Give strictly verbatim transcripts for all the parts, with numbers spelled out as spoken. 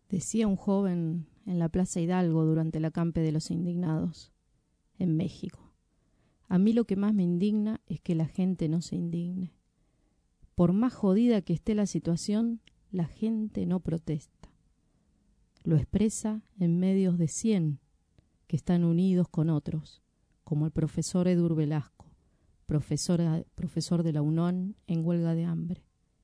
Decía un joven en la Plaza Hidalgo durante el acampe de los indignados en México: a mí lo que más me indigna es que la gente no se indigne. Por más jodida que esté la situación, la gente no protesta. Lo expresa en medios de cien que están unidos con otros, como el profesor Edur Velasco, profesor, profesor de la UNON en huelga de hambre.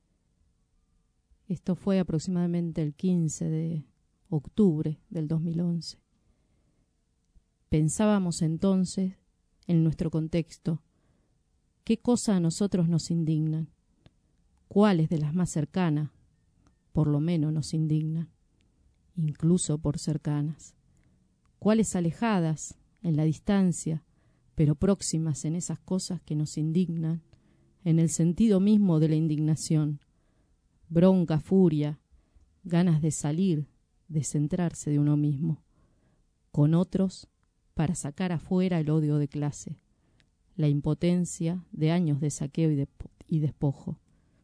Esto fue aproximadamente el quince de octubre del dos mil once. Pensábamos entonces, en nuestro contexto, ¿qué cosas a nosotros nos indignan? ¿Cuáles de las más cercanas, por lo menos, nos indignan? Incluso por cercanas. ¿Cuáles alejadas, en la distancia, pero próximas en esas cosas que nos indignan, en el sentido mismo de la indignación? Bronca, furia, ganas de salir, de centrarse de uno mismo, con otros para sacar afuera el odio de clase, la impotencia de años de saqueo y, de, y despojo.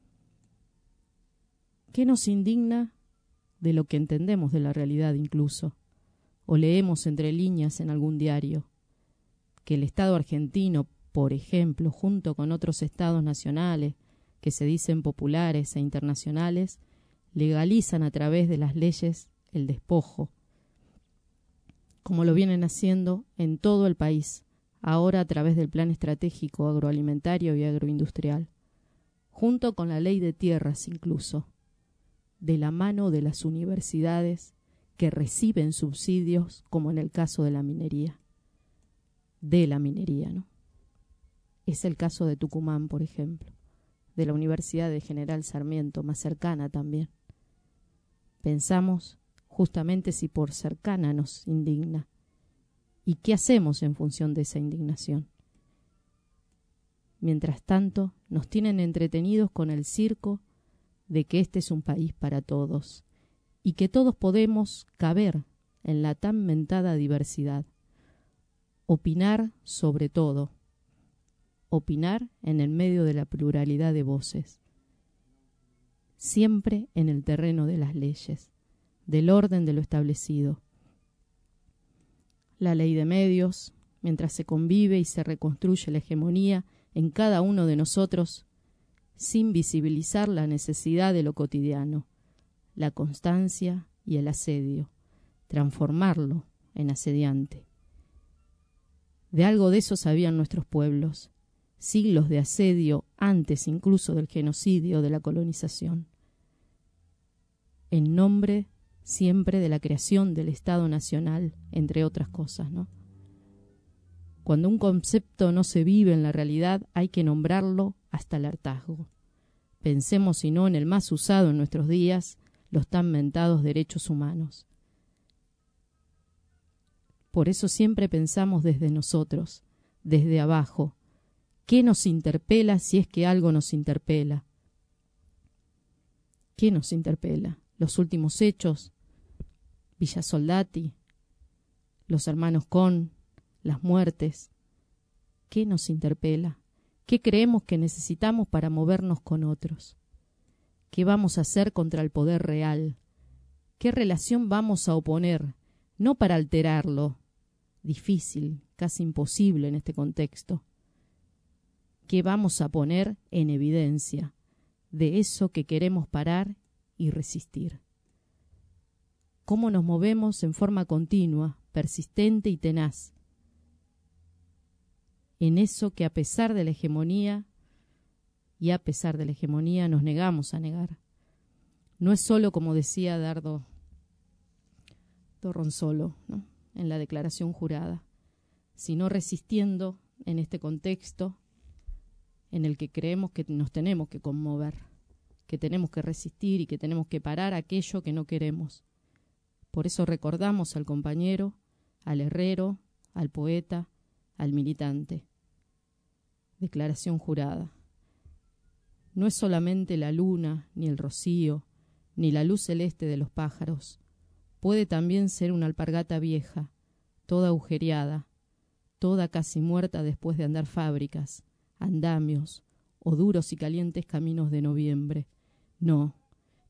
¿Qué nos indigna de lo que entendemos de la realidad incluso, o leemos entre líneas en algún diario? Que el Estado argentino, por ejemplo, junto con otros estados nacionales que se dicen populares e internacionales, legalizan a través de las leyes el despojo, como lo vienen haciendo en todo el país, ahora a través del Plan Estratégico Agroalimentario y Agroindustrial, junto con la Ley de Tierras incluso, de la mano de las universidades que reciben subsidios, como en el caso de la minería, de la minería, ¿no? Es el caso de Tucumán, por ejemplo, de la Universidad de General Sarmiento, más cercana también. Pensamos justamente si por cercana nos indigna. ¿Y qué hacemos en función de esa indignación? Mientras tanto, nos tienen entretenidos con el circo de que este es un país para todos y que todos podemos caber en la tan mentada diversidad. Opinar sobre todo. Opinar en el medio de la pluralidad de voces. Siempre en el terreno de las leyes, del orden de lo establecido. La ley de medios, mientras se convive y se reconstruye la hegemonía en cada uno de nosotros, sin visibilizar la necesidad de lo cotidiano, la constancia y el asedio, transformarlo en asediante. De algo de eso sabían nuestros pueblos, siglos de asedio antes incluso del genocidio, de la colonización. En nombre siempre de la creación del Estado Nacional, entre otras cosas, ¿no? Cuando un concepto no se vive en la realidad, hay que nombrarlo hasta el hartazgo. Pensemos, si no, en el más usado en nuestros días, los tan mentados derechos humanos. Por eso siempre pensamos desde nosotros, desde abajo. ¿Qué nos interpela si es que algo nos interpela? ¿Qué nos interpela? Los últimos hechos, Villa Soldati, los hermanos Con, las muertes. ¿Qué nos interpela? ¿Qué creemos que necesitamos para movernos con otros? ¿Qué vamos a hacer contra el poder real? ¿Qué relación vamos a oponer? No para alterarlo, difícil, casi imposible en este contexto. ¿Qué vamos a poner en evidencia de eso que queremos parar y resistir? ¿Cómo nos movemos en forma continua, persistente y tenaz? En eso que a pesar de la hegemonía y a pesar de la hegemonía nos negamos a negar. No es solo, como decía Dardo Dorronsolo, ¿no?, en la declaración jurada, sino resistiendo en este contexto en el que creemos que nos tenemos que conmover, que tenemos que resistir y que tenemos que parar aquello que no queremos. Por eso recordamos al compañero, al herrero, al poeta, al militante. Declaración jurada. No es solamente la luna, ni el rocío, ni la luz celeste de los pájaros. Puede también ser una alpargata vieja, toda agujereada, toda casi muerta después de andar fábricas, andamios o duros y calientes caminos de noviembre. No,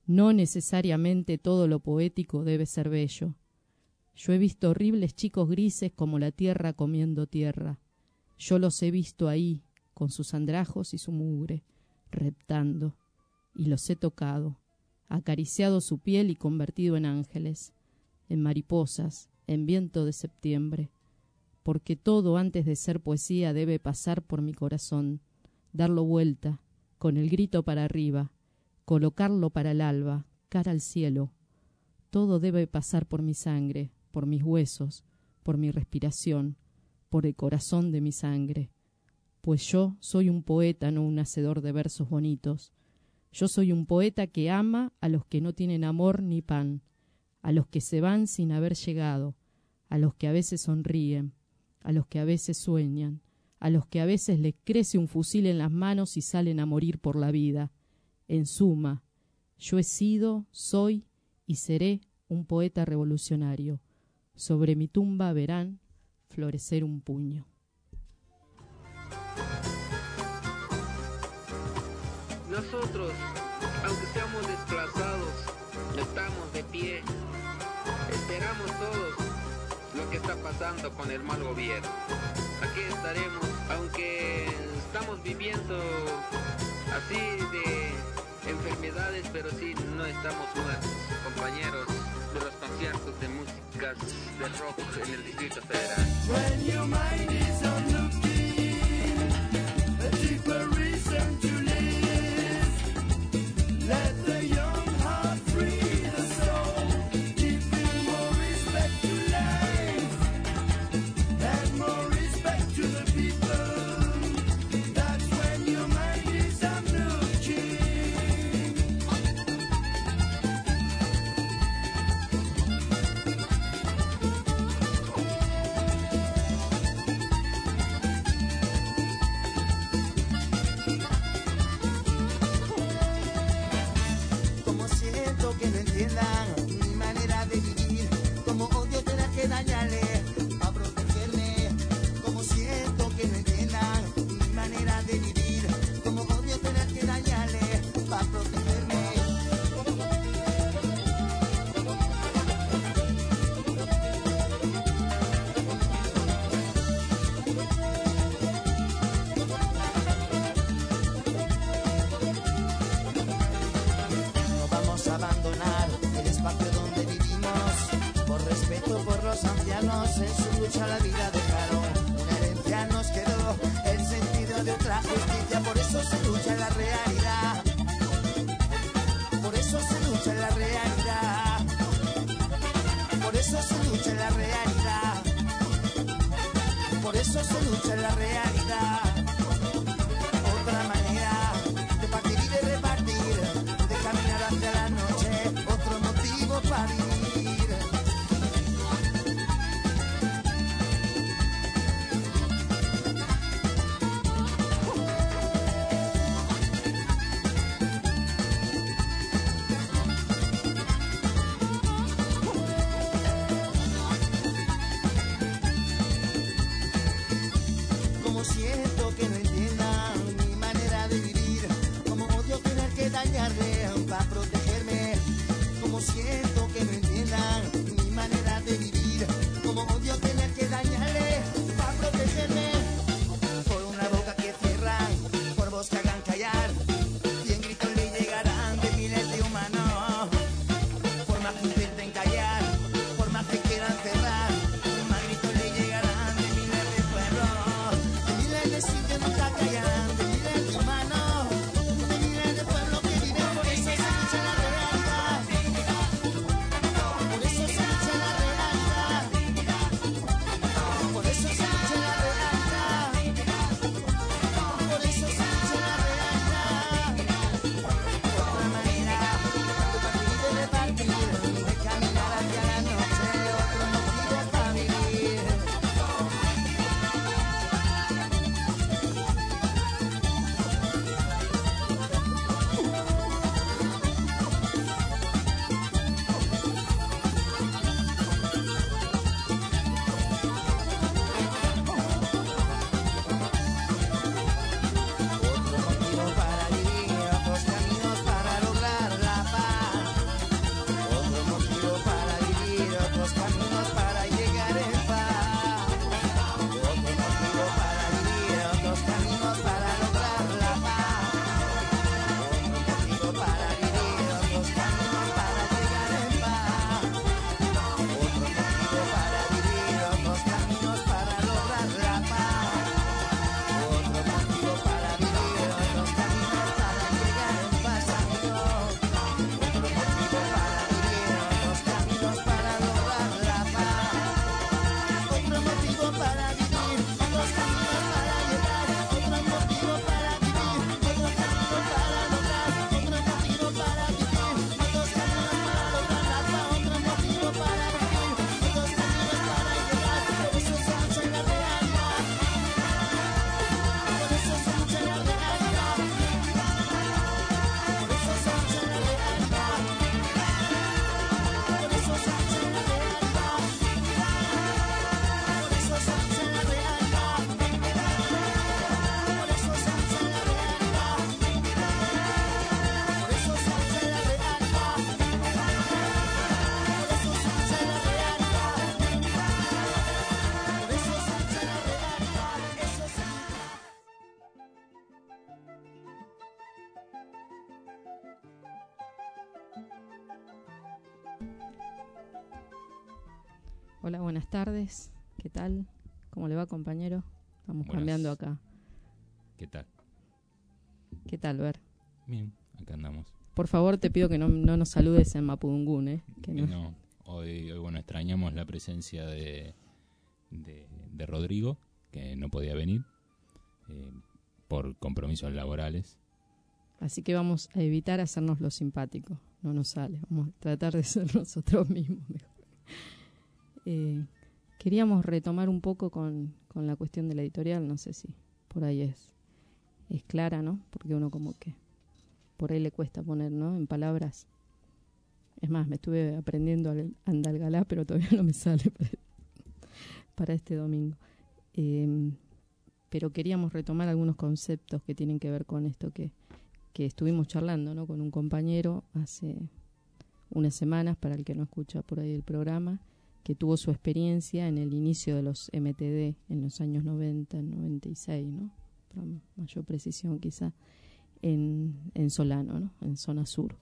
No necesariamente todo lo poético debe ser bello. Yo he visto horribles chicos grises como la tierra comiendo tierra. Yo los he visto ahí, con sus andrajos y su mugre, reptando, y los he tocado, acariciado su piel y convertido en ángeles, en mariposas, en viento de septiembre, porque todo antes de ser poesía debe pasar por mi corazón, darlo vuelta, con el grito para arriba, colocarlo para el alba, cara al cielo. Todo debe pasar por mi sangre, por mis huesos, por mi respiración, por el corazón de mi sangre, pues yo soy un poeta, no un hacedor de versos bonitos. Yo soy un poeta que ama a los que no tienen amor ni pan, a los que se van sin haber llegado, a los que a veces sonríen, a los que a veces sueñan, a los que a veces les crece un fusil en las manos y salen a morir por la vida. En suma, yo he sido, soy y seré un poeta revolucionario. Sobre mi tumba verán florecer un puño. Nosotros, aunque seamos desplazados, estamos de pie. Esperamos todos lo que está pasando con el mal gobierno. Aquí estaremos, aunque estamos viviendo así de enfermedades, pero sí no estamos muertos, compañeros de los conciertos de músicas de rock en el Distrito Federal. When your mind is on looking, a deeper reason to live. Let the young heart free the soul, giving more respect to life and more respect to the people. That's when your mind is on looking. Como siento que no entiendan mi manera de vivir, como odio tener que dañarle a protegerme. Como siento que no entiendan mi manera de vivir, como odio tener que dañarle a protegerme. No vamos a abandonar el espacio donde vivimos, por respeto por los ancianos, en su lucha la vida dejaron. Una herencia nos quedó, el sentido de otra justicia, por eso se lucha en la realidad. Por eso se lucha en la realidad. Por eso se lucha en la realidad. Por eso se lucha en la realidad. Otra manera de partir y de repartir, de caminar hacia la noche, otro motivo para vivir. Como siento Hola, buenas tardes. ¿Qué tal? ¿Cómo le va, compañero? Estamos Buenas. cambiando acá. ¿Qué tal? ¿Qué tal, Ver? Bien, acá andamos. Por favor, te pido que no, no nos saludes en Mapudungún, ¿eh? Que no. No, hoy, hoy bueno, extrañamos la presencia de, de, de Rodrigo, que no podía venir eh, por compromisos laborales. Así que vamos a evitar hacernos lo simpático. No nos sale. Vamos a tratar de ser nosotros mismos mejor. Eh, queríamos retomar un poco con, con la cuestión de la editorial. No sé si por ahí es, es clara, ¿no? Porque uno como que por ahí le cuesta poner, ¿no? En palabras. Es más, me estuve aprendiendo al andalgalá, pero todavía no me sale para, para este domingo. Eh, pero queríamos retomar algunos conceptos que tienen que ver con esto que, que estuvimos charlando, ¿no? Con un compañero hace unas semanas, para el que no escucha por ahí el programa, que tuvo su experiencia en el inicio de los M T D en los años noventa, noventa y seis, ¿no? Para mayor precisión quizá. En, en Solano, ¿no? En zona sur.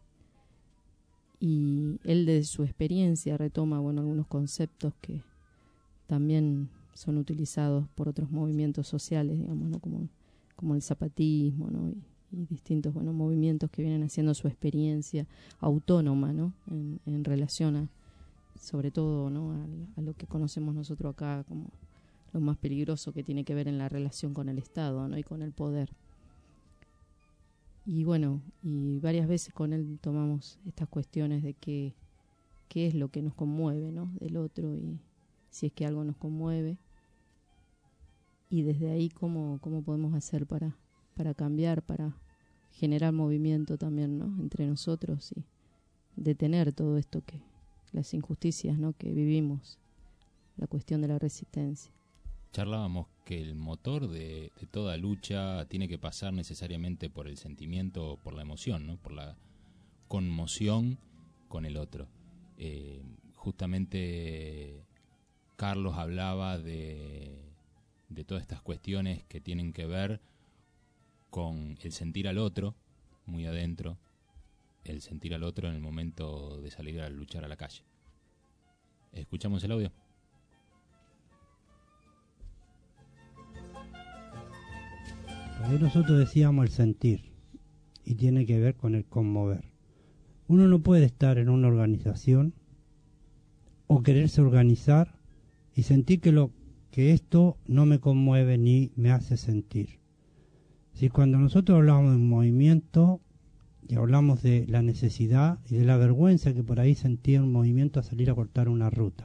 Y él de su experiencia retoma, bueno, algunos conceptos que también son utilizados por otros movimientos sociales, digamos, ¿no? Como, como el zapatismo, ¿no? Y, y distintos, bueno, movimientos que vienen haciendo su experiencia autónoma, ¿no? En, en relación a, sobre todo, ¿no? A, a lo que conocemos nosotros acá como lo más peligroso que tiene que ver en la relación con el Estado, ¿no? Y con el poder. Y bueno, y varias veces con él tomamos estas cuestiones de qué, qué es lo que nos conmueve, ¿no? Del otro, y si es que algo nos conmueve. Y desde ahí cómo, cómo podemos hacer para, para cambiar, para generar movimiento también, ¿no? Entre nosotros y detener todo esto que, las injusticias, ¿no? Que vivimos, la cuestión de la resistencia. Charlábamos que el motor de, de toda lucha tiene que pasar necesariamente por el sentimiento, por la emoción, ¿no? Por la conmoción con el otro. Eh, justamente Carlos hablaba de, de todas estas cuestiones que tienen que ver con el sentir al otro, muy adentro, el sentir al otro en el momento de salir a luchar a la calle. ¿Escuchamos el audio? Ahí nosotros decíamos el sentir, y tiene que ver con el conmover. Uno no puede estar en una organización o quererse organizar y sentir que lo que esto no me conmueve ni me hace sentir. Si cuando nosotros hablamos de un movimiento y hablamos de la necesidad y de la vergüenza que por ahí sentía un movimiento a salir a cortar una ruta,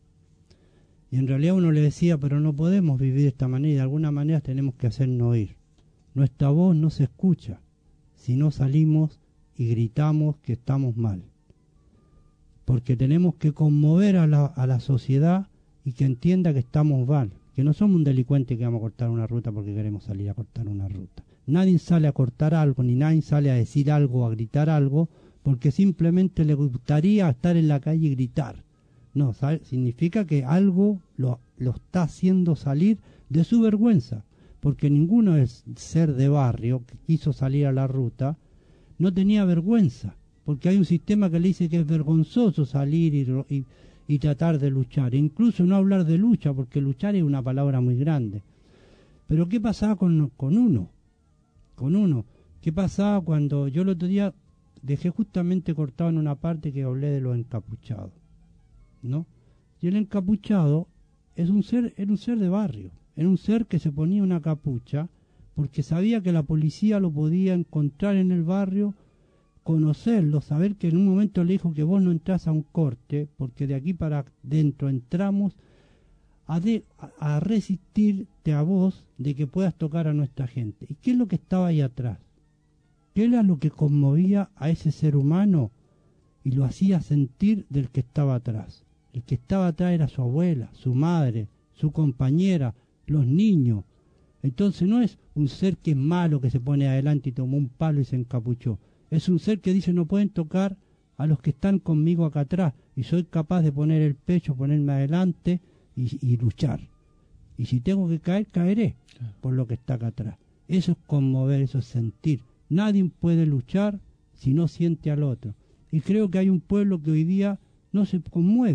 y en realidad uno le decía, pero no podemos vivir de esta manera, y de alguna manera tenemos que hacernos oír. Nuestra voz no se escucha si no salimos y gritamos que estamos mal. Porque tenemos que conmover a la, a la sociedad y que entienda que estamos mal. Que no somos un delincuente que vamos a cortar una ruta porque queremos salir a cortar una ruta. Nadie sale a cortar algo, ni nadie sale a decir algo o a gritar algo porque simplemente le gustaría estar en la calle y gritar. No, ¿sabe? Significa que algo lo, lo está haciendo salir de su vergüenza. Porque ninguno del ser de barrio que quiso salir a la ruta no tenía vergüenza, porque hay un sistema que le dice que es vergonzoso salir y, y, y tratar de luchar, e incluso no hablar de lucha, porque luchar es una palabra muy grande. Pero ¿qué pasaba con, con uno? Con uno. ¿Qué pasaba cuando yo el otro día dejé justamente cortado en una parte que hablé de los encapuchados, ¿no? Y el encapuchado es un ser, era un ser de barrio. Era un ser que se ponía una capucha porque sabía que la policía lo podía encontrar en el barrio, conocerlo, saber que en un momento le dijo que vos no entrás a un corte, porque de aquí para dentro entramos a, de, a, a resistirte a vos de que puedas tocar a nuestra gente. ¿Y qué es lo que estaba ahí atrás? ¿Qué era lo que conmovía a ese ser humano y lo hacía sentir del que estaba atrás? El que estaba atrás era su abuela, su madre, su compañera, los niños. Entonces no es un ser que es malo, que se pone adelante y tomó un palo y se encapuchó. Es un ser que dice no pueden tocar a los que están conmigo acá atrás y soy capaz de poner el pecho, ponerme adelante y, y luchar. Y si tengo que caer, caeré por lo que está acá atrás. Eso es conmover, eso es sentir. Nadie puede luchar si no siente al otro. Y creo que hay un pueblo que hoy día no se conmueve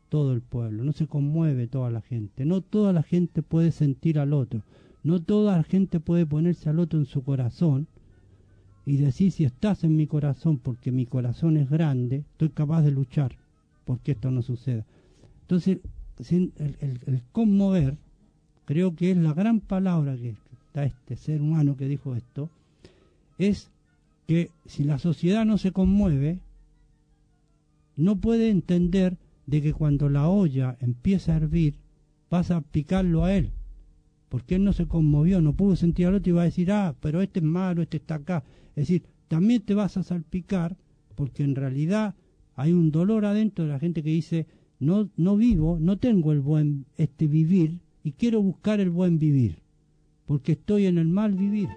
todo el pueblo, no se conmueve toda la gente, no toda la gente puede sentir al otro, no toda la gente puede ponerse al otro en su corazón y decir, si estás en mi corazón porque mi corazón es grande, estoy capaz de luchar porque esto no suceda. Entonces, el, el, el conmover, creo que es la gran palabra que está este ser humano que dijo esto, es que si la sociedad no se conmueve, no puede entender de que cuando la olla empieza a hervir, vas a picarlo a él, porque él no se conmovió, no pudo sentir al otro y va a decir, ah, pero este es malo, este está acá. Es decir, también te vas a salpicar, porque en realidad hay un dolor adentro de la gente que dice, no, no vivo, no tengo el buen este vivir, y quiero buscar el buen vivir, porque estoy en el mal vivir.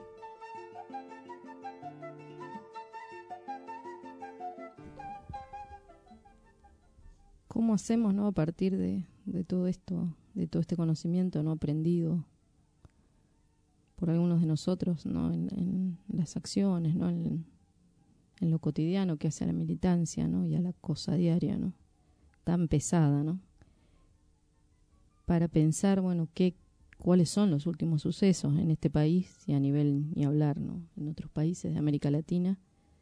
¿Cómo hacemos, no, a partir de, de todo esto, de todo este conocimiento no aprendido por algunos de nosotros, no, en, en las acciones, no, en, en lo cotidiano que hace a la militancia, no, y a la cosa diaria, no, tan pesada, no, para pensar, bueno, qué, cuáles son los últimos sucesos en este país y a nivel ni hablar, no, en otros países de América Latina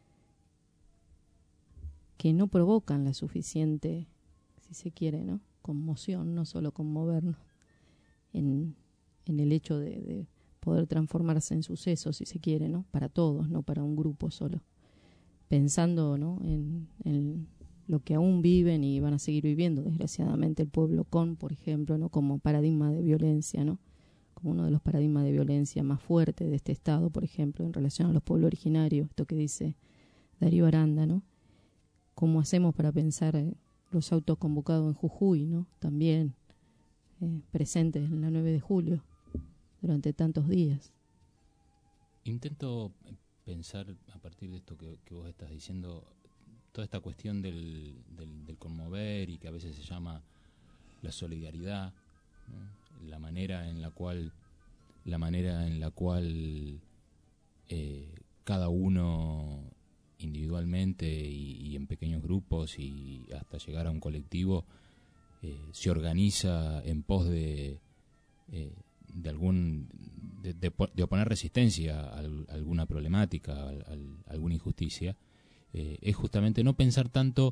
que no provocan la suficiente, si se quiere, ¿no?, conmoción, no solo conmovernos en, en el hecho de, de poder transformarse en sucesos, si se quiere, ¿no?, para todos, no para un grupo solo, pensando, ¿no?, en, en lo que aún viven y van a seguir viviendo, desgraciadamente, el pueblo con, por ejemplo, ¿no?, como paradigma de violencia, ¿no?, como uno de los paradigmas de violencia más fuertes de este Estado, por ejemplo, en relación a los pueblos originarios, esto que dice Darío Aranda, ¿no? ¿Cómo hacemos para pensar eh, los autos convocados en Jujuy, ¿no?, también eh, presentes en la nueve de julio durante tantos días? Intento pensar a partir de esto que, que vos estás diciendo, toda esta cuestión del, del, del conmover y que a veces se llama la solidaridad, ¿no?, la manera en la cual la manera en la cual eh, cada uno individualmente y, y en pequeños grupos y hasta llegar a un colectivo eh, se organiza en pos de eh, de algún de, de, de oponer resistencia a, a alguna problemática, a, a, a alguna injusticia, eh, es justamente no pensar tanto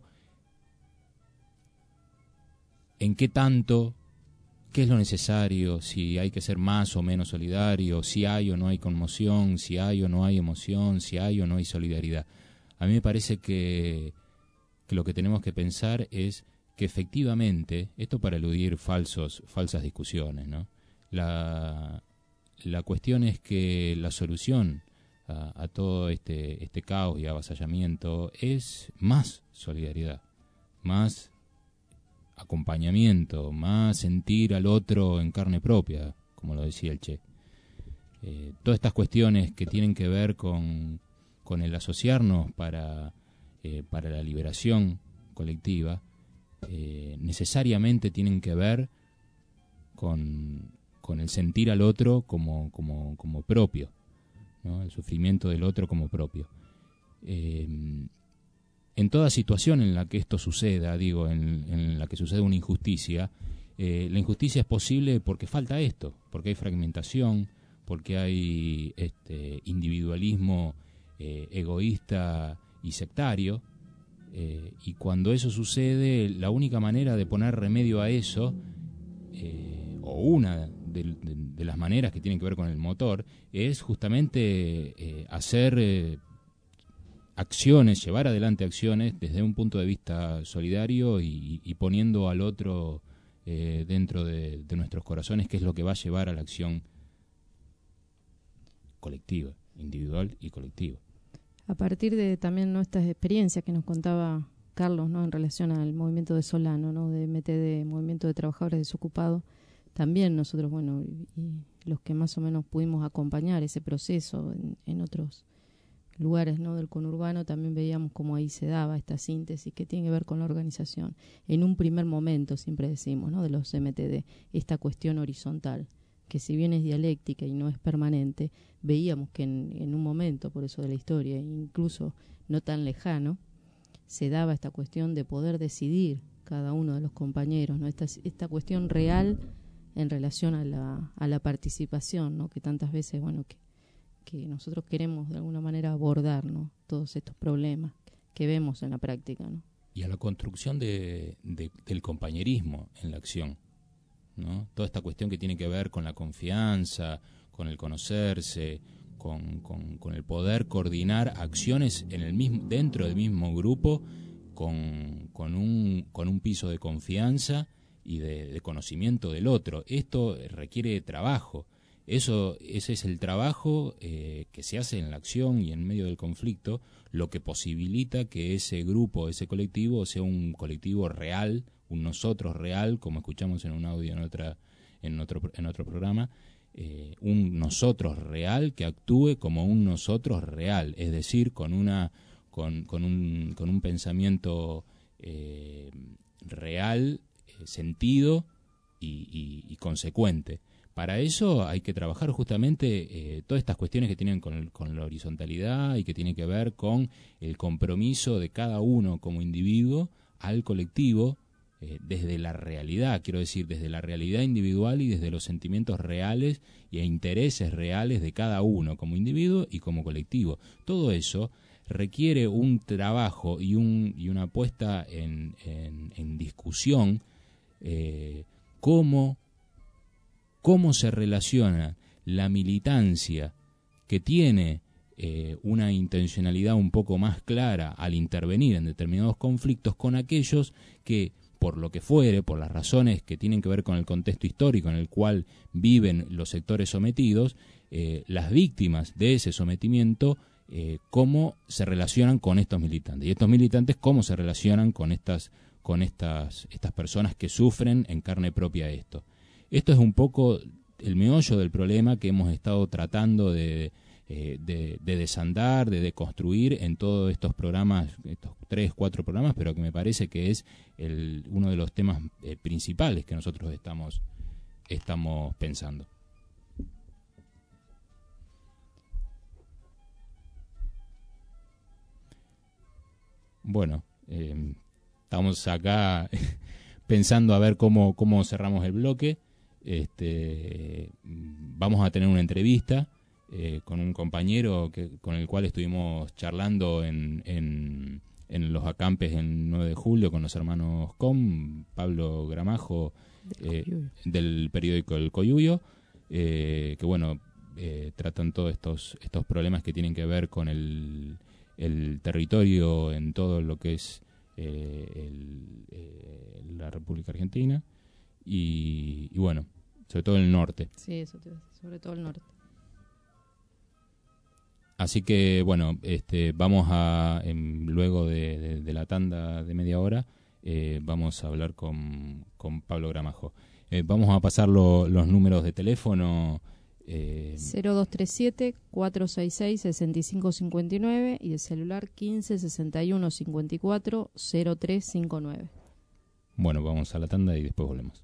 en qué tanto, qué es lo necesario, si hay que ser más o menos solidario, si hay o no hay conmoción, si hay o no hay emoción, si hay o no hay solidaridad. A mí me parece que, que lo que tenemos que pensar es que efectivamente, esto para eludir falsos, falsas discusiones, ¿no?, la, la cuestión es que la solución a, a todo este, este caos y avasallamiento es más solidaridad, más acompañamiento, más sentir al otro en carne propia, como lo decía el Che. Eh, todas estas cuestiones que tienen que ver con, con el asociarnos para, eh, para la liberación colectiva, eh, necesariamente tienen que ver con, con el sentir al otro como, como, como propio, ¿no?, el sufrimiento del otro como propio. Eh, En toda situación en la que esto suceda, digo, en, en la que sucede una injusticia, eh, la injusticia es posible porque falta esto, porque hay fragmentación, porque hay este individualismo eh, egoísta y sectario, eh, y cuando eso sucede, la única manera de poner remedio a eso, eh, o una de, de, de las maneras que tienen que ver con el motor, es justamente eh, hacer... Eh, acciones, llevar adelante acciones desde un punto de vista solidario y, y poniendo al otro eh, dentro de, de nuestros corazones, que es lo que va a llevar a la acción colectiva, individual y colectiva. A partir de también nuestras experiencias que nos contaba Carlos, ¿no?, en relación al movimiento de Solano, ¿no?, de M T D, Movimiento de Trabajadores Desocupados, también nosotros, bueno, y, y los que más o menos pudimos acompañar ese proceso en, en otros lugares, ¿no?, del conurbano, también veíamos cómo ahí se daba esta síntesis que tiene que ver con la organización. En un primer momento, siempre decimos, ¿no?, de los M T D, esta cuestión horizontal, que si bien es dialéctica y no es permanente, veíamos que en, en un momento, por eso de la historia, incluso no tan lejano, se daba esta cuestión de poder decidir cada uno de los compañeros, ¿no? Esta, esta cuestión real en relación a la, a la participación, ¿no? Que tantas veces, bueno, que, que nosotros queremos de alguna manera abordar, ¿no? Todos estos problemas que vemos en la práctica, ¿no? Y a la construcción de, de, del compañerismo en la acción, ¿no? Toda esta cuestión que tiene que ver con la confianza, con el conocerse, con, con, con el poder coordinar acciones en el mismo, dentro del mismo grupo, con, con, un, con un piso de confianza y de, de conocimiento del otro. Esto requiere trabajo. Eso, ese es el trabajo eh, que se hace en la acción y en medio del conflicto, lo que posibilita que ese grupo, ese colectivo, sea un colectivo real, un nosotros real, como escuchamos en un audio en otra, en otro, en otro programa, eh, un nosotros real que actúe como un nosotros real, es decir, con una, con, con un, con un pensamiento eh, real, eh, sentido y, y, y consecuente. Para eso hay que trabajar justamente eh, todas estas cuestiones que tienen con, con la horizontalidad y que tienen que ver con el compromiso de cada uno como individuo al colectivo, eh, desde la realidad, quiero decir, desde la realidad individual y desde los sentimientos reales e intereses reales de cada uno como individuo y como colectivo. Todo eso requiere un trabajo y, un, y una puesta en, en, en discusión, eh, cómo... cómo se relaciona la militancia que tiene eh, una intencionalidad un poco más clara al intervenir en determinados conflictos con aquellos que, por lo que fuere, por las razones que tienen que ver con el contexto histórico en el cual viven los sectores sometidos, eh, las víctimas de ese sometimiento, eh, cómo se relacionan con estos militantes. Y estos militantes, cómo se relacionan con estas, con estas, estas personas que sufren en carne propia esto. Esto es un poco el meollo del problema que hemos estado tratando de, eh, de, de desandar, de deconstruir en todos estos programas, estos tres, cuatro programas, pero que me parece que es el, uno de los temas eh, principales que nosotros estamos, estamos pensando. Bueno, eh, estamos acá pensando a ver cómo, cómo cerramos el bloque. Este, vamos a tener una entrevista eh, con un compañero que, con el cual estuvimos charlando en, en, en los acampes en nueve de julio con los hermanos Com, Pablo Gramajo, eh, del periódico El Coyuyo, eh, que bueno, eh, tratan todos estos, estos problemas que tienen que ver con el, el territorio en todo lo que es eh, el, eh, la República Argentina y, y bueno, sobre todo el norte. Sí, eso te sobre todo el norte. Así que, bueno, este, vamos a, en, luego de, de, de la tanda de media hora, eh, vamos a hablar con, con Pablo Gramajo. Eh, vamos a pasar lo, los números de teléfono. Eh, cero dos tres siete, cuatro seis seis, seis cinco cinco nueve y de celular quince sesenta y uno cincuenta y cuatro cero tres cinco nueve. Bueno, vamos a la tanda y después volvemos.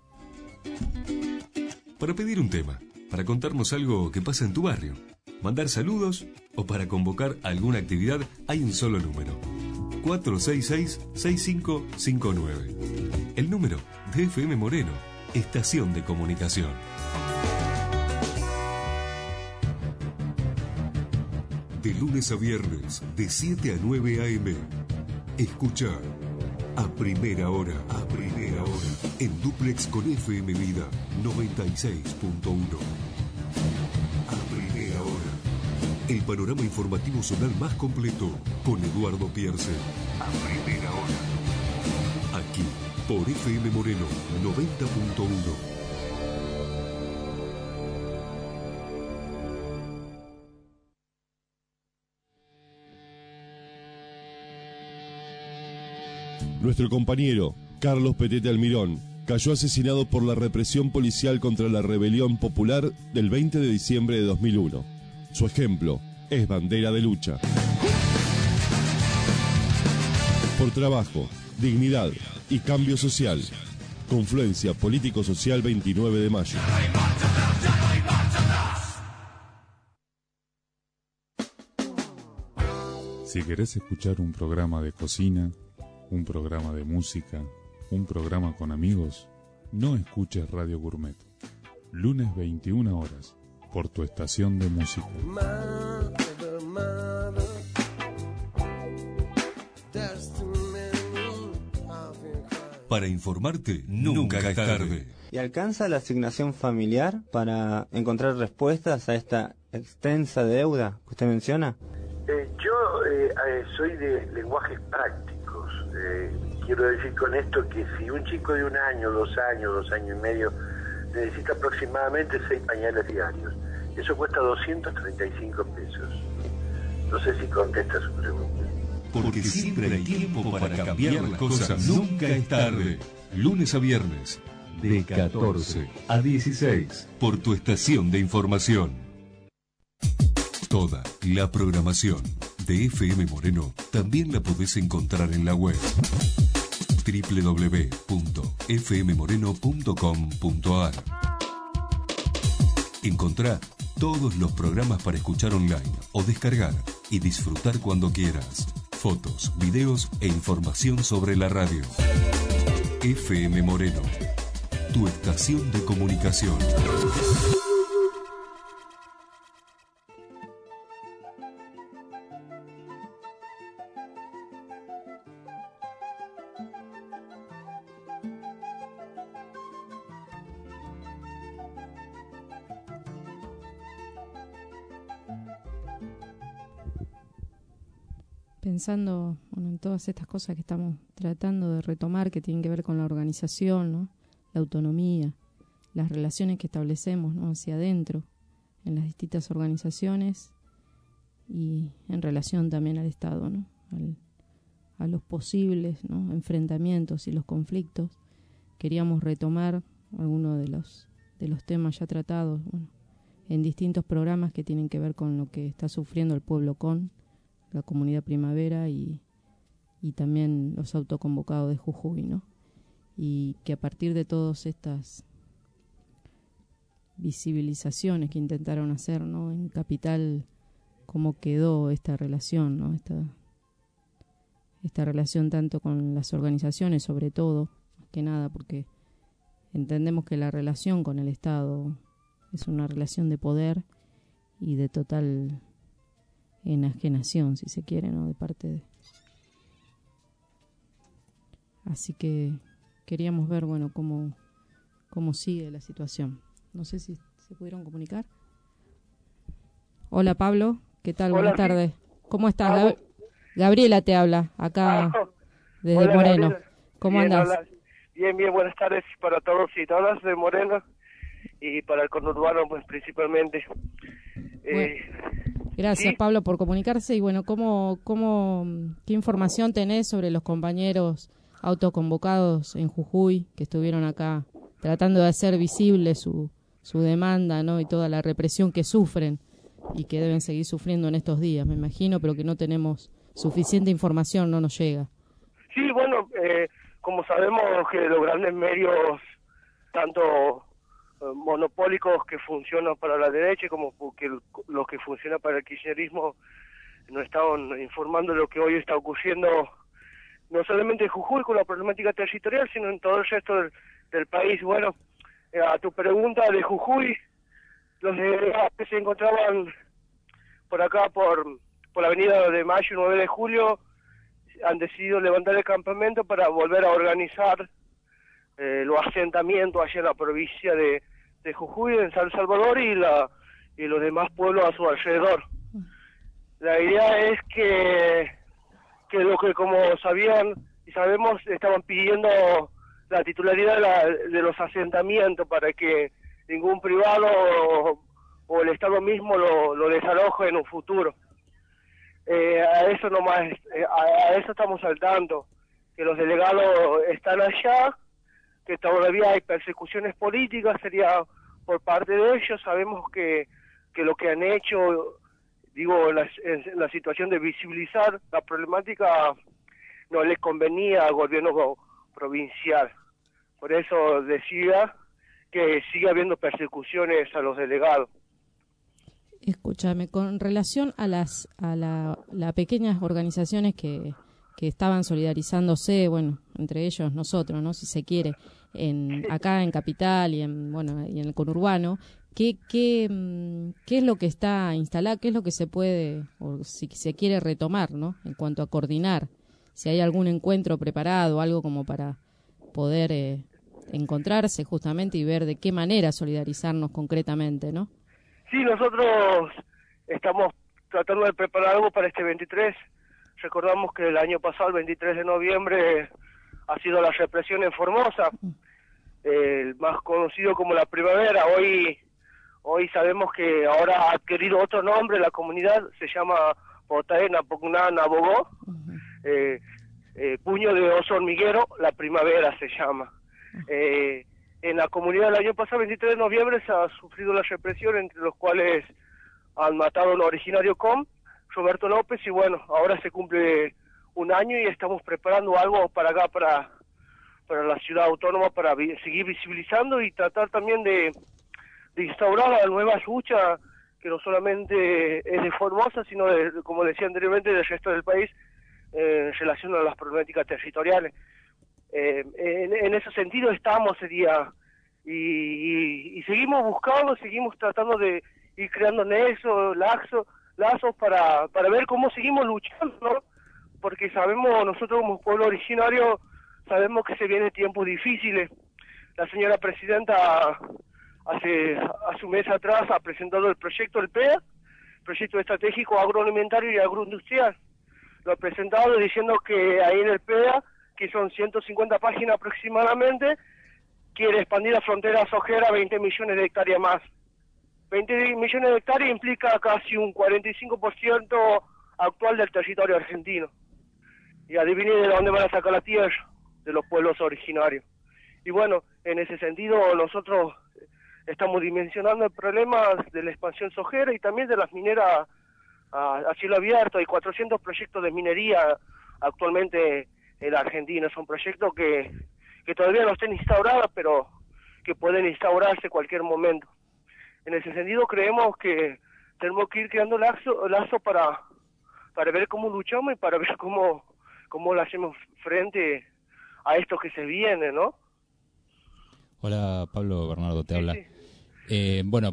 Para pedir un tema, para contarnos algo que pasa en tu barrio, mandar saludos o para convocar alguna actividad, hay un solo número: cuatro seis seis, seis cinco cinco nueve. El número de F M Moreno, Estación de Comunicación. De lunes a viernes, de siete a nueve a eme. Escucha A Primera Hora, a Primera Hora, en dúplex con F M Vida noventa y seis punto uno. A Primera Hora, el panorama informativo zonal más completo, con Eduardo Pierce. A Primera Hora, aquí, por F M Moreno noventa punto uno. Nuestro compañero, Carlos Petete Almirón, cayó asesinado por la represión policial contra la rebelión popular del veinte de diciembre de dos mil uno. Su ejemplo es bandera de lucha. Por trabajo, dignidad y cambio social. Confluencia Político-Social veintinueve de mayo. Si querés escuchar un programa de cocina, un programa de música, un programa con amigos, no escuches Radio Gourmet. Lunes veintiuna horas, por tu estación de música. Para informarte, nunca es tarde. ¿Y alcanza la asignación familiar para encontrar respuestas a esta extensa deuda que usted menciona? Eh, yo eh, eh, soy de lenguajes prácticos. Eh, quiero decir con esto que si un chico de un año, dos años, dos años y medio necesita aproximadamente seis pañales diarios, eso cuesta doscientos treinta y cinco pesos. No sé si contesta su pregunta. Porque siempre hay tiempo para cambiar las cosas. Nunca es tarde. Lunes a viernes, de catorce a dieciséis, por tu estación de información. Toda la programación de F M Moreno también la podés encontrar en la web doble u doble u doble u punto f m moreno punto com punto a r. Encontrá todos los programas para escuchar online o descargar y disfrutar cuando quieras. Fotos, videos e información sobre la radio. F M Moreno, tu estación de comunicación. Pensando bueno, en todas estas cosas que estamos tratando de retomar, que tienen que ver con la organización, ¿no? La autonomía, las relaciones que establecemos, ¿no? Hacia adentro, en las distintas organizaciones y en relación también al Estado, ¿no? Al, a los posibles, ¿no? enfrentamientos y los conflictos. Queríamos retomar algunos de los, de los temas ya tratados bueno, en distintos programas que tienen que ver con lo que está sufriendo el pueblo con la comunidad Primavera y, y también los autoconvocados de Jujuy, ¿no? Y que a partir de todas estas visibilizaciones que intentaron hacer, ¿no? En Capital, cómo quedó esta relación, ¿no? Esta, esta relación tanto con las organizaciones, sobre todo, más que nada, porque entendemos que la relación con el Estado es una relación de poder y de total enajenación, si se quiere, ¿no? De parte de... Así que queríamos ver, bueno, cómo, cómo sigue la situación. No sé si se pudieron comunicar. Hola, Pablo. ¿Qué tal? Hola, Buenas tardes. ¿Cómo estás? Ah, Gab- Gabriela te habla, acá Ah, desde hola, Moreno. Gabriela. ¿Cómo Bien, andás? hola. Bien, bien, buenas tardes para todos y todas de Moreno y para el conurbano, pues principalmente. Eh, Gracias, ¿sí? Pablo, por comunicarse. Y bueno, ¿cómo, cómo, ¿qué información tenés sobre los compañeros autoconvocados en Jujuy que estuvieron acá tratando de hacer visible su, su demanda, ¿no? Y toda la represión que sufren y que deben seguir sufriendo en estos días, me imagino, pero que no tenemos suficiente información, no nos llega. Sí, bueno, eh, como sabemos que los grandes medios, tanto eh, monopólicos que funcionan para la derecha como que el- los que funcionan para el kirchnerismo, nos estaban informando de lo que hoy está ocurriendo, no solamente en Jujuy con la problemática territorial, sino en todo el resto del, del país. Bueno, eh, a tu pregunta de Jujuy, los delegados que se encontraban por acá, por, por la avenida de Mayo, nueve de julio, han decidido levantar el campamento para volver a organizar eh, los asentamientos allá en la provincia de, de Jujuy, en San Salvador y, la, y los demás pueblos a su alrededor. La idea es que, que lo que como sabían y sabemos, estaban pidiendo la titularidad de, la, de los asentamientos para que ningún privado o, o el Estado mismo lo, lo desaloje en un futuro. Eh, a eso nomás, eh, a, a eso estamos saltando, que los delegados están allá, que todavía hay persecuciones políticas, sería por parte de ellos. Sabemos que, que lo que han hecho, digo, la, en la situación de visibilizar la problemática no les convenía al gobierno provincial. Por eso decía que sigue habiendo persecuciones a los delegados. Escúchame, con relación a las a la, las pequeñas organizaciones que, que estaban solidarizándose, bueno, entre ellos nosotros, ¿no? Si se quiere, en acá en Capital y en bueno y en el conurbano, ¿qué qué qué es lo que está instalado, qué es lo que se puede o si se quiere retomar, ¿no? En cuanto a coordinar, si hay algún encuentro preparado, algo como para poder eh, encontrarse justamente y ver de qué manera solidarizarnos concretamente, ¿no? Sí, nosotros estamos tratando de preparar algo para este veintitrés. Recordamos que el año pasado, el veintitrés de noviembre, ha sido la represión en Formosa, el más conocido como la primavera. Hoy hoy sabemos que ahora ha adquirido otro nombre la comunidad, se llama Potaena Pugná Nabogó, eh, eh, puño de oso hormiguero, la primavera se llama. Eh, en la comunidad el año pasado, veintitrés de noviembre, se ha sufrido la represión, entre los cuales han matado al originario C O M, Roberto López, y bueno, ahora se cumple un año y estamos preparando algo para acá, para, para la ciudad autónoma, para vi seguir visibilizando y tratar también de, de instaurar la nueva lucha, que no solamente es de Formosa, sino, de, como decía anteriormente, del resto del país, eh, en relación a las problemáticas territoriales. Eh, en, en ese sentido estamos ese día, y, y, y seguimos buscando, seguimos tratando de ir creando nexos, lazos, lazos para, para ver cómo seguimos luchando, ¿no? Porque sabemos, nosotros como pueblo originario, sabemos que se vienen tiempos difíciles. La señora presidenta hace, hace un mes atrás ha presentado el proyecto del P E A, proyecto estratégico agroalimentario y agroindustrial. Lo ha presentado diciendo que ahí en el P E A, que son ciento cincuenta páginas aproximadamente, quiere expandir la frontera sojera a veinte millones de hectáreas más. veinte millones de hectáreas implica casi un cuarenta y cinco por ciento actual del territorio argentino. Y adivine de dónde van a sacar la tierra, de los pueblos originarios. Y bueno, en ese sentido nosotros estamos dimensionando el problema de la expansión sojera y también de las mineras a, a cielo abierto. Hay cuatrocientos proyectos de minería actualmente en la Argentina. Son proyectos que, que todavía no están instaurados, pero que pueden instaurarse en cualquier momento. En ese sentido creemos que tenemos que ir creando lazo, lazo para, para ver cómo luchamos y para ver cómo, cómo le hacemos frente a esto que se viene, ¿no? Hola Pablo, Bernardo te sí, habla. Sí. Eh, bueno,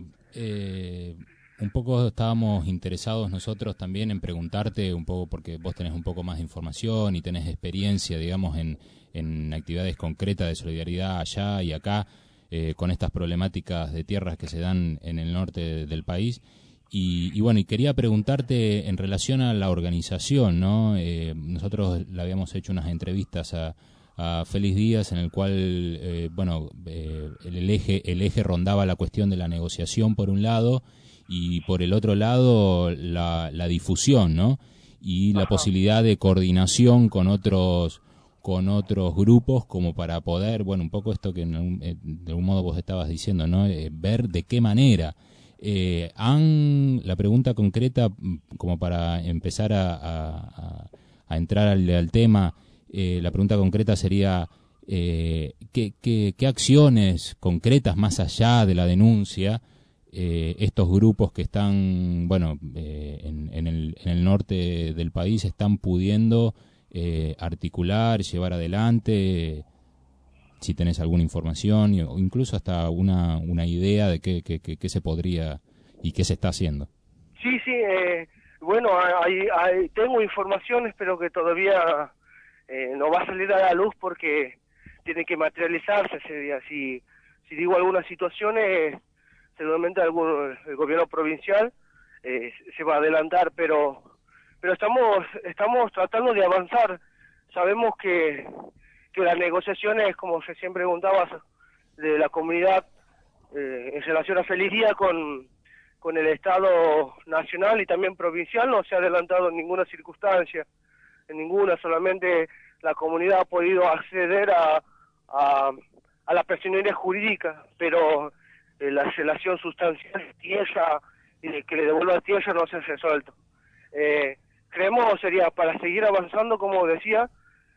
eh, un poco estábamos interesados nosotros también en preguntarte un poco, porque vos tenés un poco más de información y tenés experiencia, digamos, en, en actividades concretas de solidaridad allá y acá, eh, con estas problemáticas de tierras que se dan en el norte de, del país. Y, y bueno, y quería preguntarte en relación a la organización, ¿no? Eh, nosotros le habíamos hecho unas entrevistas a, a Félix Díaz, en el cual, eh, bueno, eh, el eje el eje rondaba la cuestión de la negociación por un lado, y por el otro lado la, la difusión, ¿no? Y la Ajá. posibilidad de coordinación con otros con otros grupos, como para poder, bueno, un poco esto que en algún, de algún modo vos estabas diciendo, ¿no? Eh, ver de qué manera eh, han, la pregunta concreta, como para empezar a, a, a entrar al, al tema, eh, la pregunta concreta sería eh, ¿qué, qué, qué acciones concretas más allá de la denuncia Eh, estos grupos que están, bueno, eh, en, en, el, en el norte del país están pudiendo eh, articular, llevar adelante, eh, si tenés alguna información o incluso hasta una, una idea de qué, qué, qué, qué se podría y qué se está haciendo. Sí, sí, eh, bueno, hay, hay, tengo informaciones, pero que todavía eh, no va a salir a la luz porque tiene que materializarse ese día. Si, si digo algunas situaciones, seguramente algún, el gobierno provincial eh, se va a adelantar, pero pero estamos estamos tratando de avanzar. Sabemos que, que las negociaciones, como recién preguntabas, de la comunidad eh, en relación a Félix Díaz con, con el Estado nacional y también provincial no se ha adelantado en ninguna circunstancia, en ninguna, solamente la comunidad ha podido acceder a, a, a la personería jurídica, pero Eh, la relación sustancial de tierra y de que le devuelva tierra no se ha resuelto. Eh, creemos sería para seguir avanzando, como decía,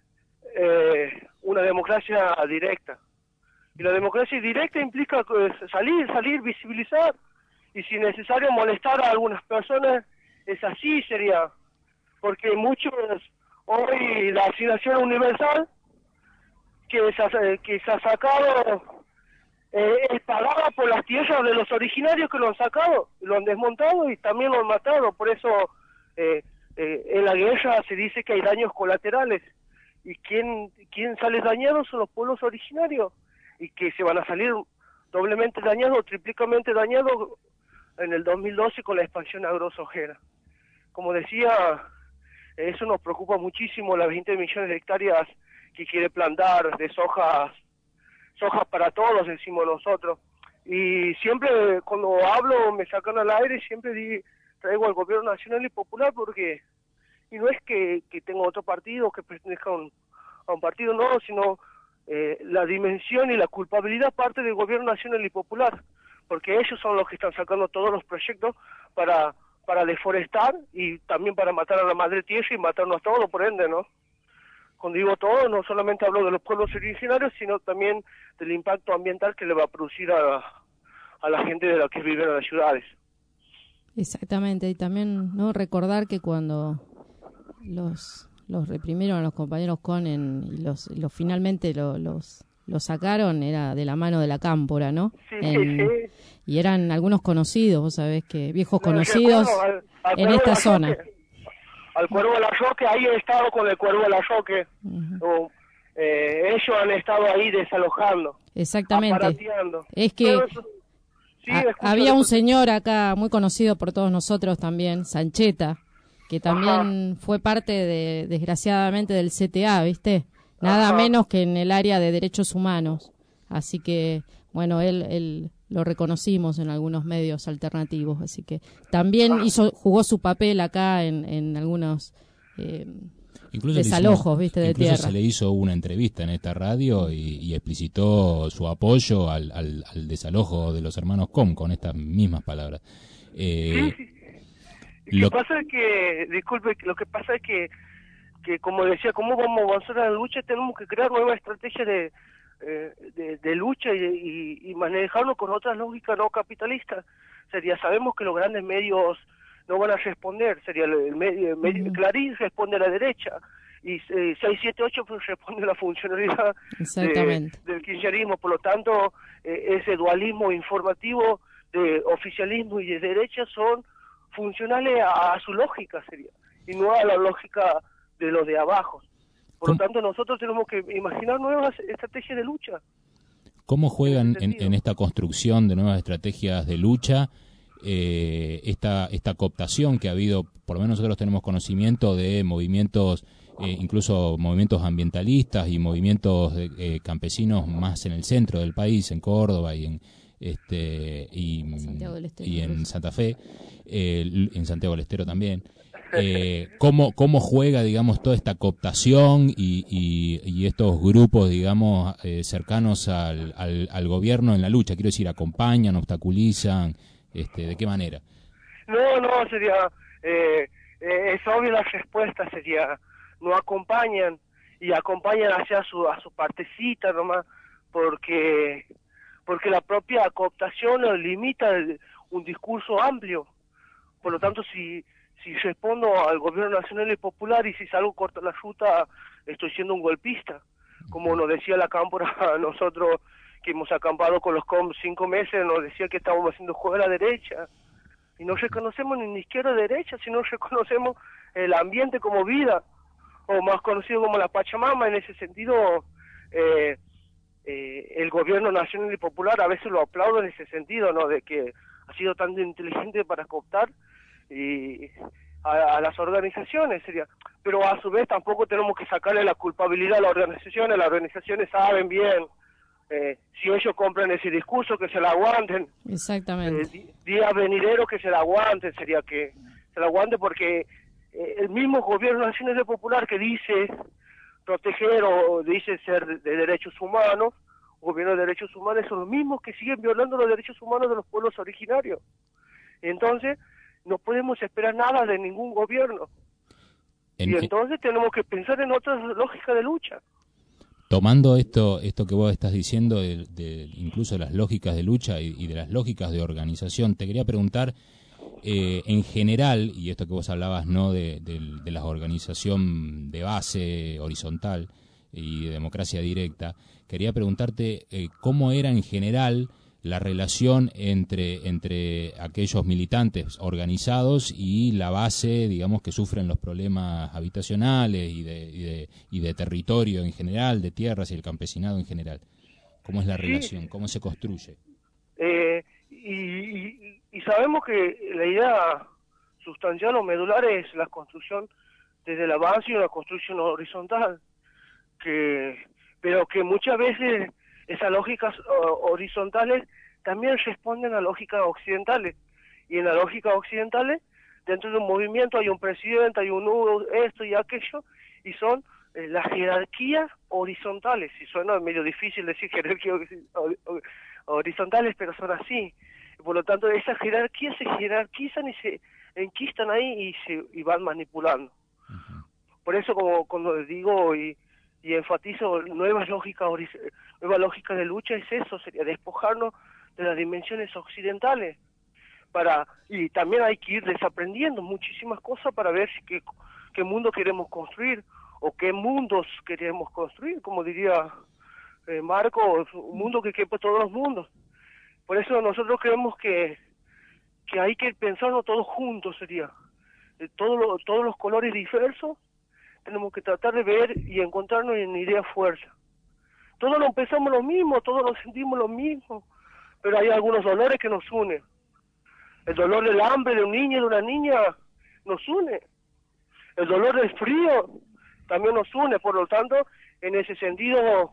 eh, una democracia directa. Y la democracia directa implica pues, salir, salir, visibilizar, y si necesario molestar a algunas personas, es así sería, porque muchos hoy la asignación universal que se ha, que se ha sacado eh, es pagada por las tierras de los originarios que lo han sacado, lo han desmontado y también lo han matado. Por eso eh, eh, en la guerra se dice que hay daños colaterales. ¿Y quién, quién sale dañado? Son los pueblos originarios, y que se van a salir doblemente dañados o triplicamente dañados en el dos mil doce con la expansión agrosojera. Como decía, eso nos preocupa muchísimo, las veinte millones de hectáreas que quiere plantar de sojas, sojas para todos, decimos nosotros. Y siempre cuando hablo me sacan al aire y siempre di, traigo al gobierno nacional y popular, porque y no es que, que tenga otro partido que pertenezca a un, a un partido, no, sino eh, la dimensión y la culpabilidad parte del gobierno nacional y popular, porque ellos son los que están sacando todos los proyectos para para deforestar y también para matar a la madre tierra y matarnos todos, por ende, ¿no? Cuando digo todo, no solamente hablo de los pueblos originarios, sino también del impacto ambiental que le va a producir a, a la gente de la que vive en las ciudades. Exactamente, y también no recordar que cuando los los reprimieron a los compañeros Conen y los, los finalmente lo, los los sacaron, era de la mano de la Cámpora, ¿no? Sí, en, sí, sí. Y eran algunos conocidos, vos sabés que viejos conocidos al, al en esta zona. Roque, al Cuervo de la Roque, ahí he estado con el Cuervo de la Roque. Uh-huh. o, eh, ellos han estado ahí desalojando. Exactamente. Aparateando. Es que Eso, sí, a, escucho, había un escucho. señor acá muy conocido por todos nosotros también, Sancheta, que también Ajá. fue parte de, desgraciadamente, del C T A, ¿viste? Nada Ajá. menos que en el área de derechos humanos. Así que, bueno, él, él lo reconocimos en algunos medios alternativos. Así que también Ajá. hizo jugó su papel acá en, en algunos eh, incluso desalojos, hicimos, ¿viste? De incluso tierra. Se le hizo una entrevista en esta radio y, y explicitó su apoyo al, al, al desalojo de los hermanos Com con estas mismas palabras. Eh, sí, sí. Lo que pasa es que, disculpe, lo que pasa es que que como decía, cómo vamos a avanzar en la lucha, tenemos que crear nuevas estrategias de, eh, de, de lucha y, y, y manejarlo con otras lógicas no capitalistas. Sería, sabemos que los grandes medios no van a responder, sería el, el medio, el medio uh-huh. Clarín responde a la derecha, y eh, seis siete ocho pues responde a la funcionalidad de, del kirchnerismo. Por lo tanto, eh, ese dualismo informativo de oficialismo y de derecha son funcionales a, a su lógica, sería, y no a la lógica de los de abajo. Por lo tanto, nosotros tenemos que imaginar nuevas estrategias de lucha. ¿Cómo juegan en, en esta construcción de nuevas estrategias de lucha eh, esta esta cooptación que ha habido? Por lo menos nosotros tenemos conocimiento de movimientos, eh, incluso movimientos ambientalistas y movimientos eh, campesinos más en el centro del país, en Córdoba y en este y, y en Santa Fe, eh, en Santiago del Estero también. Eh, ¿cómo, ¿Cómo juega, digamos, toda esta cooptación y, y, y estos grupos, digamos, eh, cercanos al, al, al gobierno en la lucha? Quiero decir, ¿acompañan, obstaculizan? Este, ¿de qué manera? No, no, sería, eh, eh, es obvio la respuesta, sería, no acompañan y acompañan hacia su, a su partecita nomás, porque, porque la propia cooptación limita el, un discurso amplio. Por lo tanto, si si respondo al gobierno nacional y popular y si salgo corto la ruta, estoy siendo un golpista. Como nos decía la Cámpora, nosotros que hemos acampado con los C O M cinco meses, nos decía que estábamos haciendo juego a la derecha. Y no reconocemos ni izquierda ni derecha, sino reconocemos el ambiente como vida, o más conocido como la Pachamama. En ese sentido, eh, eh, el gobierno nacional y popular a veces lo aplaudo en ese sentido, ¿no? De que ha sido tan inteligente para cooptar y a, a las organizaciones, sería, pero a su vez tampoco tenemos que sacarle la culpabilidad a las organizaciones. Las organizaciones saben bien, eh, si ellos compran ese discurso, que se la aguanten. Exactamente. Eh, día venidero que se la aguanten, sería que se la aguanten, porque eh, el mismo gobierno nacional y popular que dice proteger o dice ser de, de derechos humanos, gobierno de derechos humanos, son los mismos que siguen violando los derechos humanos de los pueblos originarios. Entonces no podemos esperar nada de ningún gobierno. En, y entonces tenemos que pensar en otras lógicas de lucha. Tomando esto esto que vos estás diciendo, de, de incluso de las lógicas de lucha y, y de las lógicas de organización, te quería preguntar, eh, en general, y esto que vos hablabas, ¿no?, de, de, de la organización de base horizontal y de democracia directa, quería preguntarte eh, cómo era en general la relación entre, entre aquellos militantes organizados y la base, digamos, que sufren los problemas habitacionales y de, y de, y de territorio en general, de tierras y el campesinado en general. ¿Cómo es la relación? Sí. ¿Cómo se construye? Eh, y, y, y sabemos que la idea sustancial o medular es la construcción desde el avance y una construcción horizontal, que pero que muchas veces esas lógicas uh, horizontales también responden a lógicas occidentales, y en las lógicas occidentales dentro de un movimiento hay un presidente, hay un nudo, esto y aquello, y son eh, las jerarquías horizontales, y suena medio difícil decir jerarquías horizontales, pero son así. Por lo tanto, esas jerarquías se jerarquizan y se enquistan ahí y se y van manipulando. Uh-huh. Por eso, como cuando digo y, y enfatizo nuevas lógicas, nueva lógica de lucha, es eso, sería despojarnos de las dimensiones occidentales, para y también hay que ir desaprendiendo muchísimas cosas para ver si qué, qué mundo queremos construir o qué mundos queremos construir, como diría eh, Marco, un mundo que quepa todos los mundos. Por eso nosotros creemos que que hay que pensarlo todos juntos, sería eh, todo lo, todos los colores diversos tenemos que tratar de ver y encontrarnos en idea fuerza. Todos lo pensamos lo mismo, todos lo sentimos lo mismo, pero hay algunos dolores que nos unen. El dolor del hambre de un niño y de una niña nos une. El dolor del frío también nos une. Por lo tanto, en ese sentido,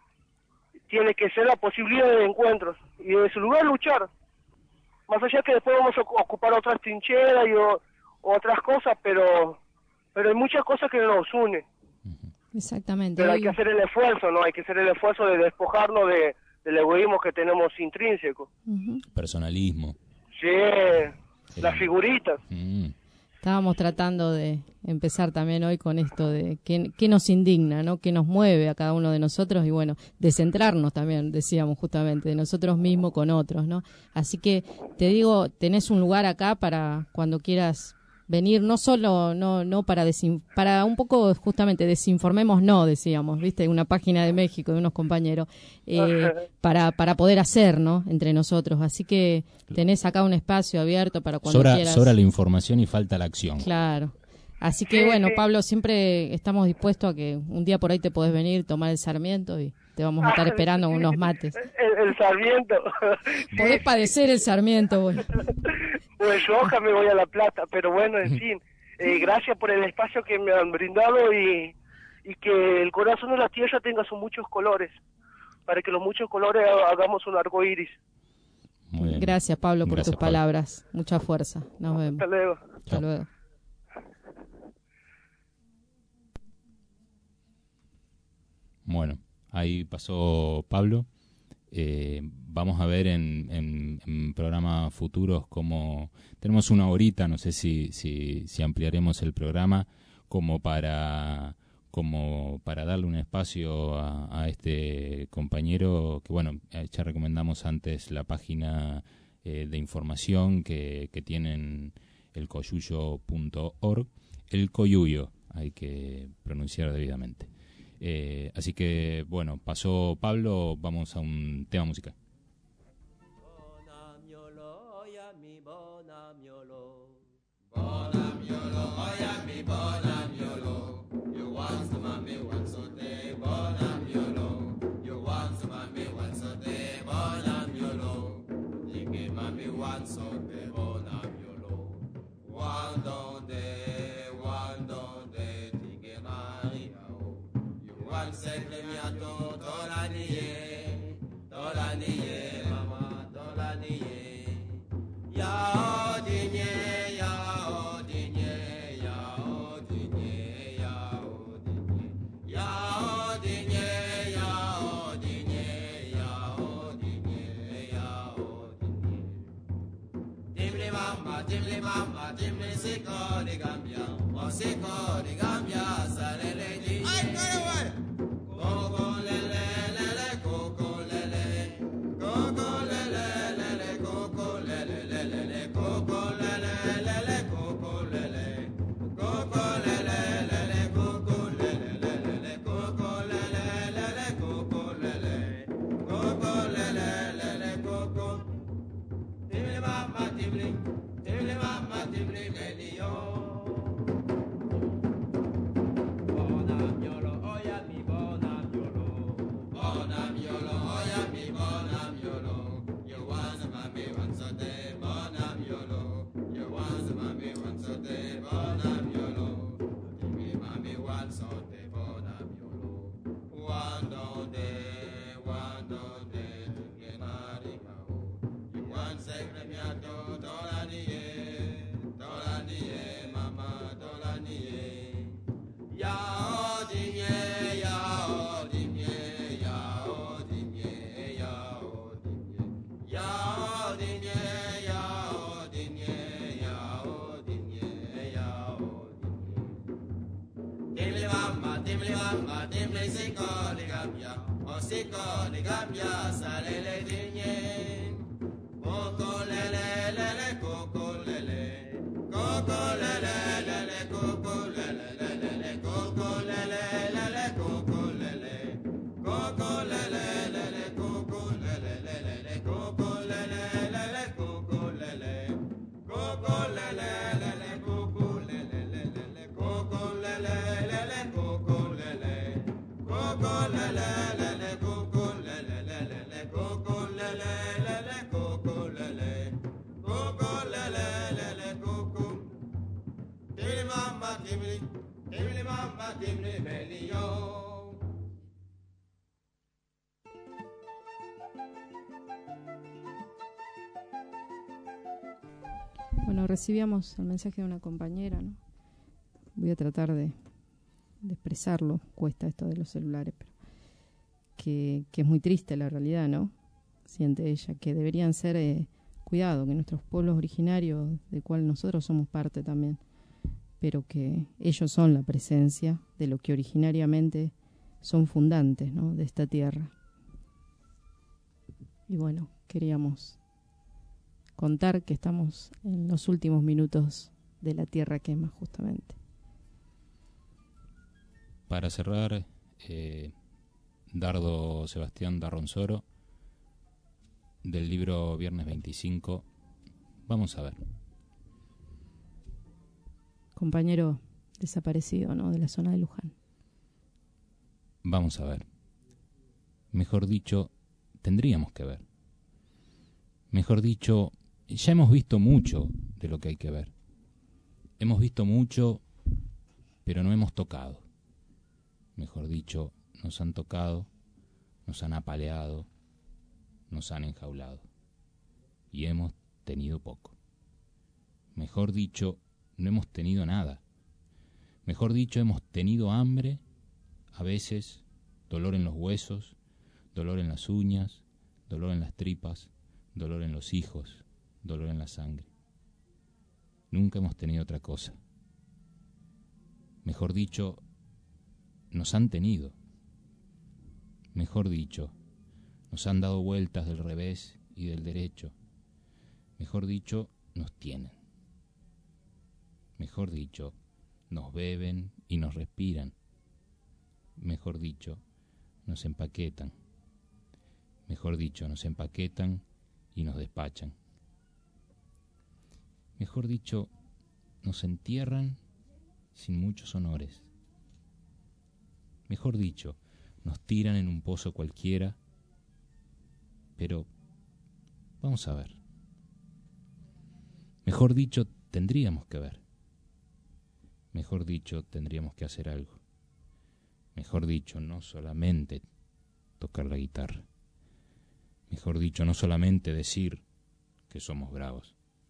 tiene que ser la posibilidad de encuentros. Y en ese lugar luchar. Más allá que después vamos a ocupar otras trincheras y o, otras cosas, pero pero hay muchas cosas que nos unen. Exactamente. Pero hay que hacer el esfuerzo, ¿no? Hay que hacer el esfuerzo de despojarnos de, del egoísmo que tenemos intrínseco. Uh-huh. Personalismo. Sí, sí, las figuritas. Mm. Estábamos tratando de empezar también hoy con esto de qué, qué nos indigna, ¿no? Qué nos mueve a cada uno de nosotros y bueno, de centrarnos también, decíamos justamente, de nosotros mismos con otros, ¿no? Así que te digo, tenés un lugar acá para cuando quieras venir, no solo, no no para desin, para un poco justamente desinformemos, no, decíamos, ¿viste? Una página de México de unos compañeros, eh, para para poder hacer, ¿no? Entre nosotros. Así que tenés acá un espacio abierto para cuando sobra, quieras. Sobra la información y falta la acción. Claro. Así que bueno, Pablo, siempre estamos dispuestos a que un día por ahí te podés venir, tomar el Sarmiento y te vamos a estar esperando con unos mates. El, el Sarmiento. Podés padecer el Sarmiento, bueno. Pues yo hoja me voy a La Plata, pero bueno, en fin, eh, gracias por el espacio que me han brindado y, y que el corazón de la tierra tenga sus muchos colores, para que los muchos colores hagamos un arco iris. Muy bien. Gracias, Pablo, por Gracias, tus Pablo. palabras. Mucha fuerza. Nos vemos. Hasta luego. Hasta Chao. luego. Bueno, ahí pasó Pablo. Eh, vamos a ver en, en, en programas futuros cómo tenemos una horita, no sé si, si, si ampliaremos el programa como para como para darle un espacio a, a este compañero que bueno, ya recomendamos antes la página eh, de información que, que tienen el coyuyo punto org, el coyuyo, hay que pronunciar debidamente. Eh, así que, bueno, pasó Pablo, vamos a un tema musical. Coco lele, mama timli, timli mama timli melio. Bonam yolo, oya mi bonam yolo. Bonam yolo, oya mi bonam yolo. You want some mami once a day, bonam yolo. You want some mami once a day, bonam yolo. Timli mami once a day, bonam yolo. One day, one day, get married. You want secremiato, dolanie, dolanie, mama, dolanie. Ya odimie, ya odimie, ya odimie, ya odimie. Ya odimie, ya odimie, ya odimie, ya odimie. Dimli mamma, dimli mamma, dimli sicko li gambia, o sicko li gambia, sale le digne. Coco lele lele, coco lele, coco lele lele, coco lele lele, coco lele lele, coco lele, coco lele lele, coco lele lele, coco lele lele, coco lele, coco lele lele, coco lele lele, coco lele lele, coco lele, coco lele lele, coco lele lele, coco lele lele, coco lele, coco lele lele, coco. Timli mamma timli, timli mamma timli melio. Bueno, recibíamos el mensaje de una compañera, ¿no? Voy a tratar de, de expresarlo, cuesta esto de los celulares, pero que, que es muy triste la realidad, ¿no? Siente ella, que deberían ser eh, cuidado, que nuestros pueblos originarios, del cual nosotros somos parte también, pero que ellos son la presencia de lo que originariamente son fundantes, ¿no?, de esta tierra. Y bueno, queríamos contar que estamos en los últimos minutos de la tierra quema, justamente. Para cerrar, eh, Dardo Sebastián Darronsoro, del libro Viernes veinticinco, vamos a ver. Compañero desaparecido, ¿no?, de la zona de Luján. Vamos a ver. Mejor dicho, tendríamos que ver. Mejor dicho, ya hemos visto mucho de lo que hay que ver. Hemos visto mucho, pero no hemos tocado. Mejor dicho, nos han tocado, nos han apaleado, nos han enjaulado. Y hemos tenido poco. Mejor dicho, no hemos tenido nada. Mejor dicho, hemos tenido hambre, a veces dolor en los huesos, dolor en las uñas, dolor en las tripas, dolor en los hijos, dolor en la sangre. Nunca hemos tenido otra cosa. Mejor dicho, nos han tenido. Mejor dicho, nos han dado vueltas del revés y del derecho. Mejor dicho, nos tienen. Mejor dicho, nos beben y nos respiran. Mejor dicho, nos empaquetan. Mejor dicho, nos empaquetan y nos despachan. Mejor dicho, nos entierran sin muchos honores. Mejor dicho, nos tiran en un pozo cualquiera, pero vamos a ver. Mejor dicho, tendríamos que ver. Mejor dicho, tendríamos que hacer algo. Mejor dicho, no solamente tocar la guitarra. Mejor dicho, no solamente decir que somos bravos.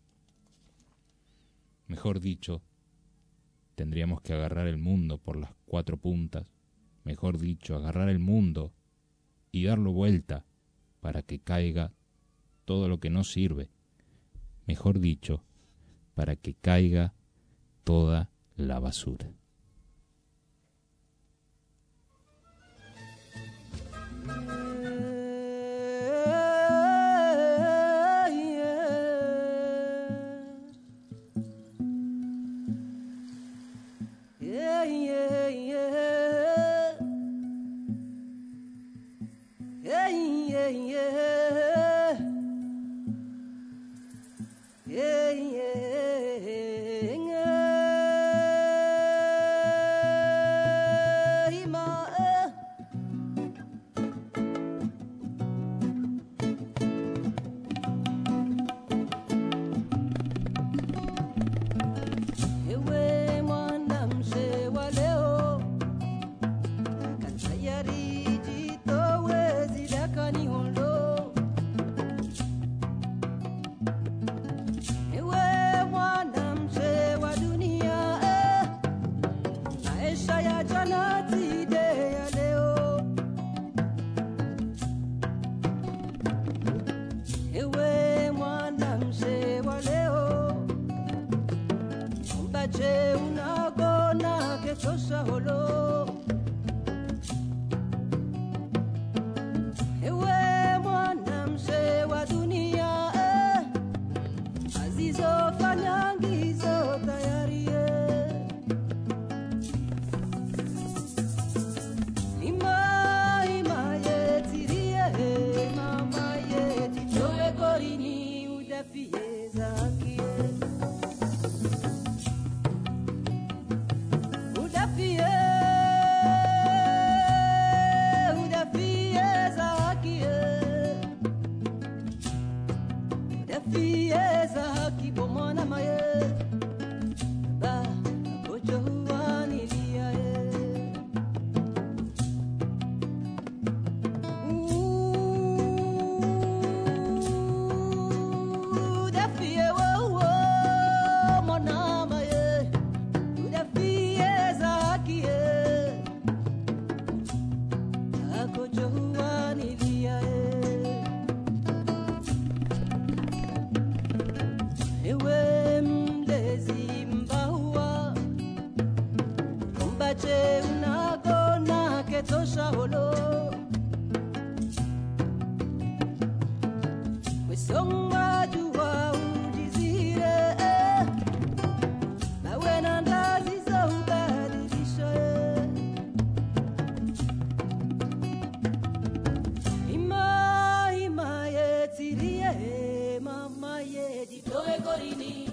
Mejor dicho, tendríamos que agarrar el mundo por las cuatro puntas. Mejor dicho, agarrar el mundo y darlo vuelta para que caiga todo lo que no sirve. Mejor dicho, para que caiga toda la basura. udafieza haki udafie udafieza haki udafieza haki bomona maye ba kojo huani lia udafie wo wo mona maye udafieza haki kojo huani lia ewe mlezi mbaua mbache unagona ketosha holo wesonga jua ujizire nawe na ndazi za ubadilisho ima ima yetirie mama yedi toe korini